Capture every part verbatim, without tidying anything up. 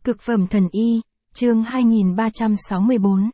Cực phẩm thần y, chương hai nghìn ba trăm sáu mươi bốn.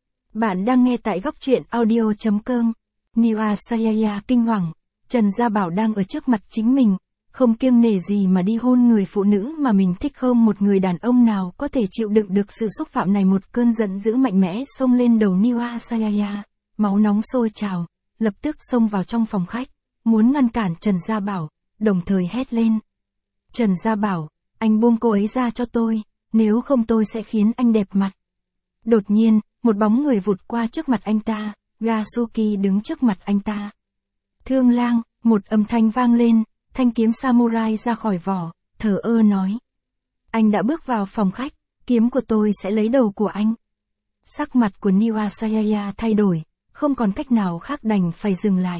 Bạn đang nghe tại góc truyện audio chấm com. Niwa Sayaya kinh hoàng, Trần Gia Bảo đang ở trước mặt chính mình, không kiêng nể gì mà đi hôn người phụ nữ mà mình thích. Không một người đàn ông nào có thể chịu đựng được sự xúc phạm này. Một cơn giận dữ mạnh mẽ xông lên đầu Niwa Sayaya, máu nóng sôi trào, lập tức xông vào trong phòng khách, muốn ngăn cản Trần Gia Bảo, đồng thời hét lên. Trần Gia Bảo, anh buông cô ấy ra cho tôi, nếu không tôi sẽ khiến anh đẹp mặt. Đột nhiên, một bóng người vụt qua trước mặt anh ta, Gasuki đứng trước mặt anh ta. Thương lang, một âm thanh vang lên, thanh kiếm samurai ra khỏi vỏ, thờ ơ nói. Anh đã bước vào phòng khách, kiếm của tôi sẽ lấy đầu của anh. Sắc mặt của Niwa Sayaya thay đổi, không còn cách nào khác đành phải dừng lại.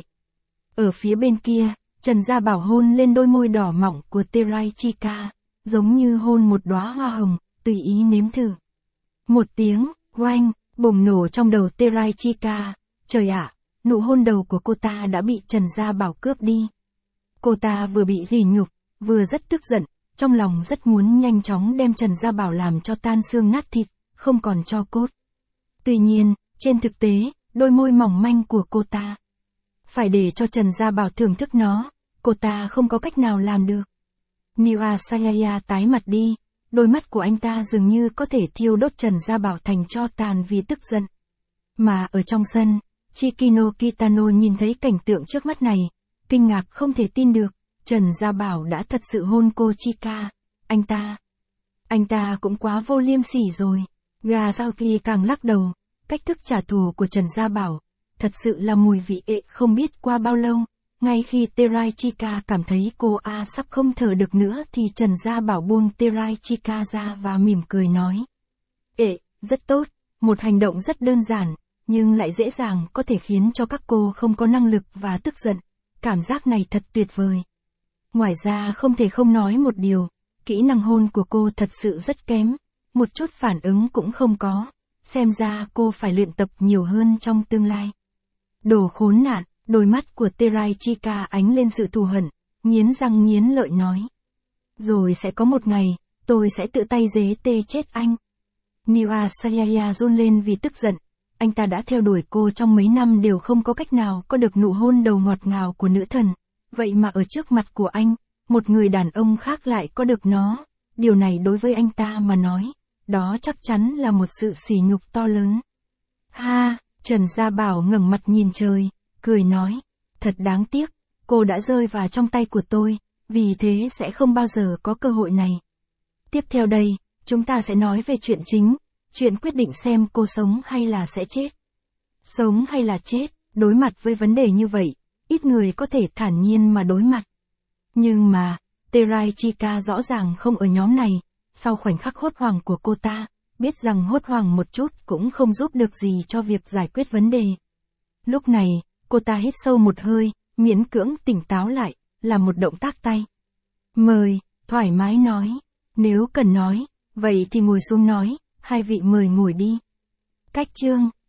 Ở phía bên kia, Trần Gia Bảo hôn lên đôi môi đỏ mọng của Teraichika, giống như hôn một đóa hoa hồng, tùy ý nếm thử. Một tiếng, oanh, bùng nổ trong đầu Teraichika, trời ạ, nụ hôn đầu của cô ta đã bị Trần Gia Bảo cướp đi. Cô ta vừa bị sỉ nhục, vừa rất tức giận, trong lòng rất muốn nhanh chóng đem Trần Gia Bảo làm cho tan xương nát thịt, không còn tro cốt. Tuy nhiên, trên thực tế, đôi môi mỏng manh của cô ta, phải để cho Trần Gia Bảo thưởng thức nó, cô ta không có cách nào làm được. Niwa Sayaya tái mặt đi, đôi mắt của anh ta dường như có thể thiêu đốt Trần Gia Bảo thành tro tàn vì tức giận. Mà ở trong sân, Chikino Kitano nhìn thấy cảnh tượng trước mắt này, kinh ngạc không thể tin được, Trần Gia Bảo đã thật sự hôn cô Chika, anh ta. Anh ta cũng quá vô liêm sỉ rồi. Gasuki càng lắc đầu, cách thức trả thù của Trần Gia Bảo, thật sự là mùi vị ệ. Không biết qua bao lâu, ngay khi Teraichika cảm thấy cô A sắp không thở được nữa thì Trần Gia Bảo buông Teraichika ra và mỉm cười nói. Ệ, rất tốt, một hành động rất đơn giản, nhưng lại dễ dàng có thể khiến cho các cô không có năng lực và tức giận. Cảm giác này thật tuyệt vời. Ngoài ra không thể không nói một điều, kỹ năng hôn của cô thật sự rất kém, một chút phản ứng cũng không có, xem ra cô phải luyện tập nhiều hơn trong tương lai. Đồ khốn nạn, đôi mắt của Teraichika ánh lên sự thù hận, nghiến răng nghiến lợi nói. Rồi sẽ có một ngày, tôi sẽ tự tay dế tê chết anh. Niwa Sayaya run lên vì tức giận, anh ta đã theo đuổi cô trong mấy năm đều không có cách nào có được nụ hôn đầu ngọt ngào của nữ thần, vậy mà ở trước mặt của anh, một người đàn ông khác lại có được nó, điều này đối với anh ta mà nói, đó chắc chắn là một sự sỉ nhục to lớn. Ha, Trần Gia Bảo ngẩng mặt nhìn trời, cười nói, thật đáng tiếc, cô đã rơi vào trong tay của tôi, vì thế sẽ không bao giờ có cơ hội này. Tiếp theo đây, chúng ta sẽ nói về chuyện chính, chuyện quyết định xem cô sống hay là sẽ chết. Sống hay là chết, đối mặt với vấn đề như vậy, ít người có thể thản nhiên mà đối mặt. Nhưng mà, Teraichika rõ ràng không ở nhóm này, sau khoảnh khắc hốt hoảng của cô ta, biết rằng hốt hoảng một chút cũng không giúp được gì cho việc giải quyết vấn đề. Lúc này, cô ta hít sâu một hơi, miễn cưỡng tỉnh táo lại, làm một động tác tay. Mời, thoải mái nói, nếu cần nói, vậy thì ngồi xuống nói, hai vị mời ngồi đi. Cách chương,